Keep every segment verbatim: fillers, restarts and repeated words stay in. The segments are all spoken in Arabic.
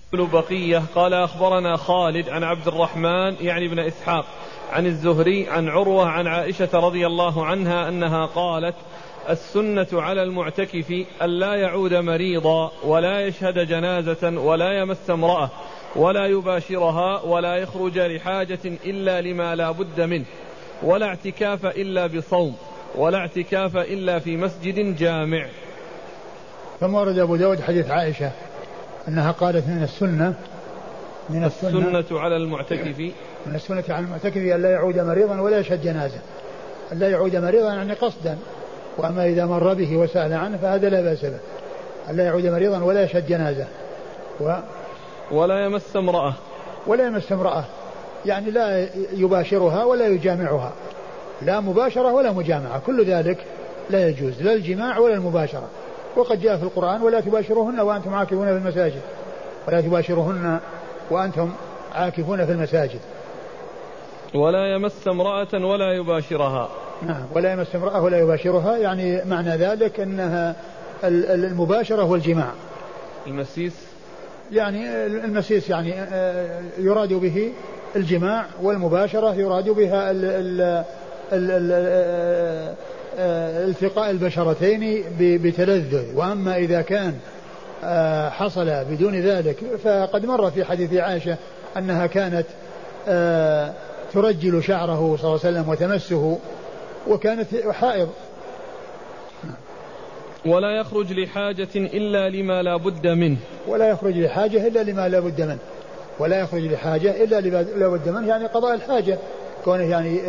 بقية قال أخبرنا خالد عن عبد الرحمن يعني بن إسحاق عن الزهري عن عروة عن عائشة رضي الله عنها أنها قالت: السنة على المعتكف ألا يعود مريضا ولا يشهد جنازة ولا يمس امرأة ولا يباشرها ولا يخرج لحاجة إلا لما لا بد منه، ولا اعتكاف إلا بصوم، ولا اعتكاف إلا في مسجد جامع. ثم ورد أبو داود حديث عائشة أنها قالت من السنة من السنة, السنة على المعتكف من السنة على المعتكف أن لا يعود مريضا ولا يشهد جنازة. أن لا يعود مريضا يعني قصدا، وأما إذا مر به وسأل عنه فهذا لا بأس به. أن لا يعود مريضا ولا يشهد جنازة و ولا يمس امرأة ولا يمس امرأة يعني لا يباشرها ولا يجامعها، لا مباشرة ولا مجامعة، كل ذلك لا يجوز، لا الجماع ولا المباشرة. وقد جاء في القرآن: ولا تباشروهن وأنتم عاكفون في المساجد، ولا تباشروهن وأنتم عاكفون في المساجد. ولا يمس امرأة ولا يباشرها. نعم، ولا يمس امرأة ولا يباشرها، يعني معنى ذلك أنها المباشرة والجماع. المسيس يعني المسيس يعني يراد به الجماع، والمباشرة يراد بها ال ال ال التقاء البشرتين بتلذذ. وأما إذا كان حصل بدون ذلك فقد مر في حديث عائشة أنها كانت ترجل شعره صلى الله عليه وسلم وتمسه، وكانت حائض. ولا يخرج لحاجة إلا لما لا بد منه. ولا يخرج لحاجة إلا لما لا بد منه. ولا يخرج لحاجة إلا لما لا بد منه، يعني قضاء الحاجة، كونه يعني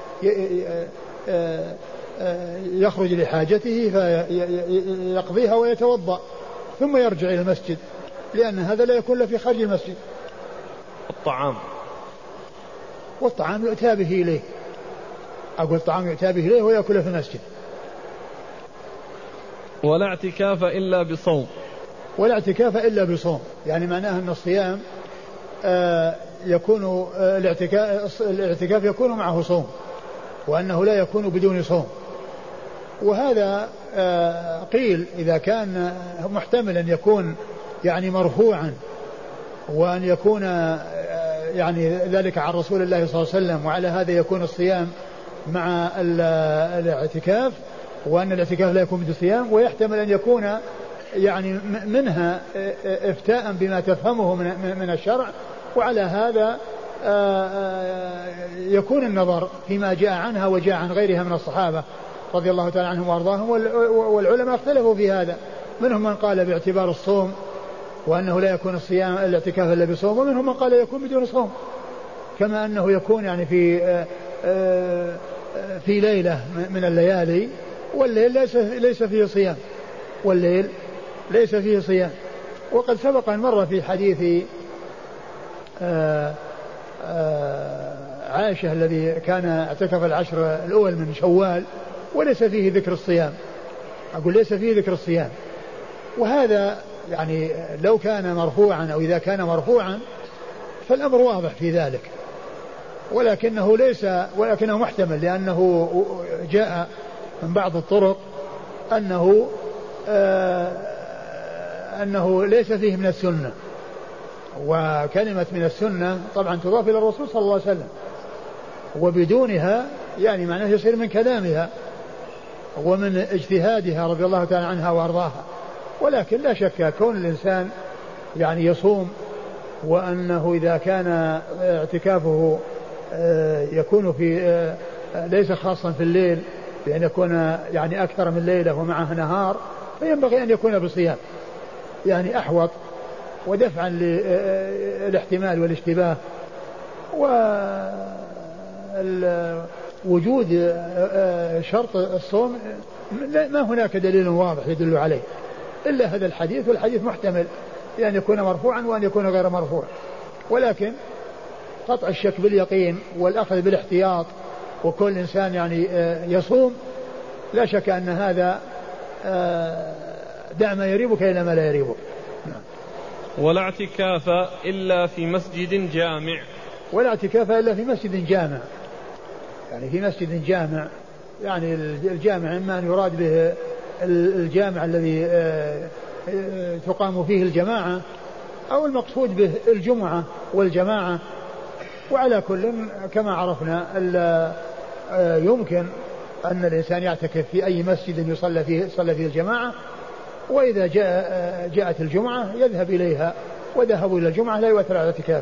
يخرج لحاجته فيقضيها ويتوضأ ثم يرجع إلى المسجد، لأن هذا لا يكون له في خارج المسجد. الطعام والطعام يؤتى به إليه، أقول الطعام يؤتى به إليه ويأكله في المسجد. ولا اعتكاف إلا بصوم. ولا اعتكاف إلا بصوم، يعني معناه أن الصيام آه يكون آه الاعتكاف, الاعتكاف يكون معه صوم، وأنه لا يكون بدون صوم. وهذا آه قيل إذا كان محتمل أن يكون يعني مرفوعا، وأن يكون آه يعني ذلك عن رسول الله صلى الله عليه وسلم، وعلى هذا يكون الصيام مع الاعتكاف، وأن الاعتكاف لا يكون بدون صيام. ويحتمل أن يكون يعني منها افتاء بما تفهمه من الشرع، وعلى هذا يكون النظر فيما جاء عنها وجاء عن غيرها من الصحابة رضي الله تعالى عنهم وارضاهم. والعلماء اختلفوا في هذا، منهم من قال باعتبار الصوم وأنه لا يكون الصيام الاعتكاف إلا بصوم، ومنهم من قال يكون بدون صوم، كما أنه يكون يعني في في ليلة من الليالي والليل ليس ليس فيه صيام، والليل ليس فيه صيام. وقد سبق أن مر في حديث آآ آآ عائشة الذي كان اعتكف العشر الأول من شوال وليس فيه ذكر الصيام، أقول ليس فيه ذكر الصيام. وهذا يعني لو كان مرفوعا أو إذا كان مرفوعا فالأمر واضح في ذلك، ولكنه ليس ولكنه محتمل، لأنه جاء من بعض الطرق أنه أنه ليس فيه من السنة. وكلمة من السنة طبعا تضاف إلى الرسول صلى الله عليه وسلم، وبدونها يعني معناه يصير من كلامها ومن اجتهادها رضي الله تعالى عنها وأرضاها. ولكن لا شك كون الإنسان يعني يصوم، وأنه إذا كان اعتكافه يكون في ليس خاصا في الليل، بأن يكون يعني أكثر من ليلة ومعه نهار، فينبغي أن يكون بصيام، يعني أحوط ودفعا للاحتمال والاشتباه. ووجود شرط الصوم ما هناك دليل واضح يدل عليه إلا هذا الحديث، والحديث محتمل لأن يكون مرفوعا وأن يكون غير مرفوع. ولكن قطع الشك باليقين والأخذ بالاحتياط، وكل إنسان يعني يصوم، لا شك أن هذا دع ما يريبك إلى ما لا يريبك. ولا اعتكاف إلا في مسجد جامع. ولا اعتكاف إلا في مسجد جامع، يعني في مسجد جامع، يعني الجامع إما أن يراد به الجامع الذي تقام فيه الجماعة، أو المقصود به الجمعة والجماعة. وعلى كل كما عرفنا يمكن أن الإنسان يعتكف في أي مسجد يصلى فيه, يصلى فيه الجماعة، وإذا جاء جاءت الجمعة يذهب إليها، وذهبوا إلى الجمعة لا يؤثر على اعتكافه.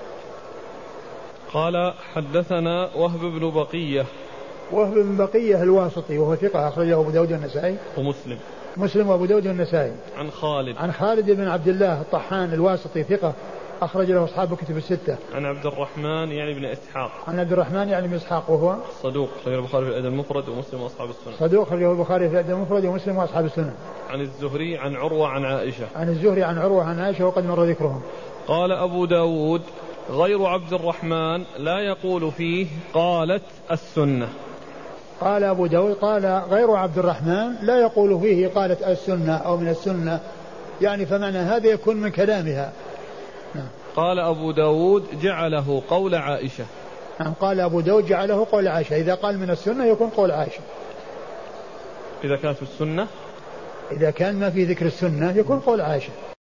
قال حدثنا وهب بن بقية. وهب بن بقية الواسطي وهو ثقة أخرجه أبو داود والنسائي ومسلم. مسلم وأبو داود والنسائي. عن خالد. عن خالد بن عبد الله الطحان الواسطي ثقة أخرج له أصحاب الكتب الستة. عن عبد الرحمن يعني بن إسحاق. عن عبد الرحمن يعني بن إسحاق وهو صدوق أخرجه البخاري في الأدب المفرد ومسلم وأصحاب السنن. صدوق أخرجه البخاري في الأدب المفرد ومسلم وأصحاب السنن. عن الزهري عن عروة عن عائشة. عن الزهري عن عروة عن عائشة وقد مر ذكرهم. قال أبو داود غير عبد الرحمن لا يقول فيه قالت السنة. قال أبو داود قال غير عبد الرحمن لا يقول فيه قالت السنة أو من السنة، يعني فمعنى هذا يكون من كلامها. نعم. قال أبو داود جعله قول عائشة. نعم. قال أبو داود جعله قول عائشة، إذا قال من السنة يكون قول عائشة. إذا كانت السنة، إذا كان ما في ذكر السنة يكون قول عائشة.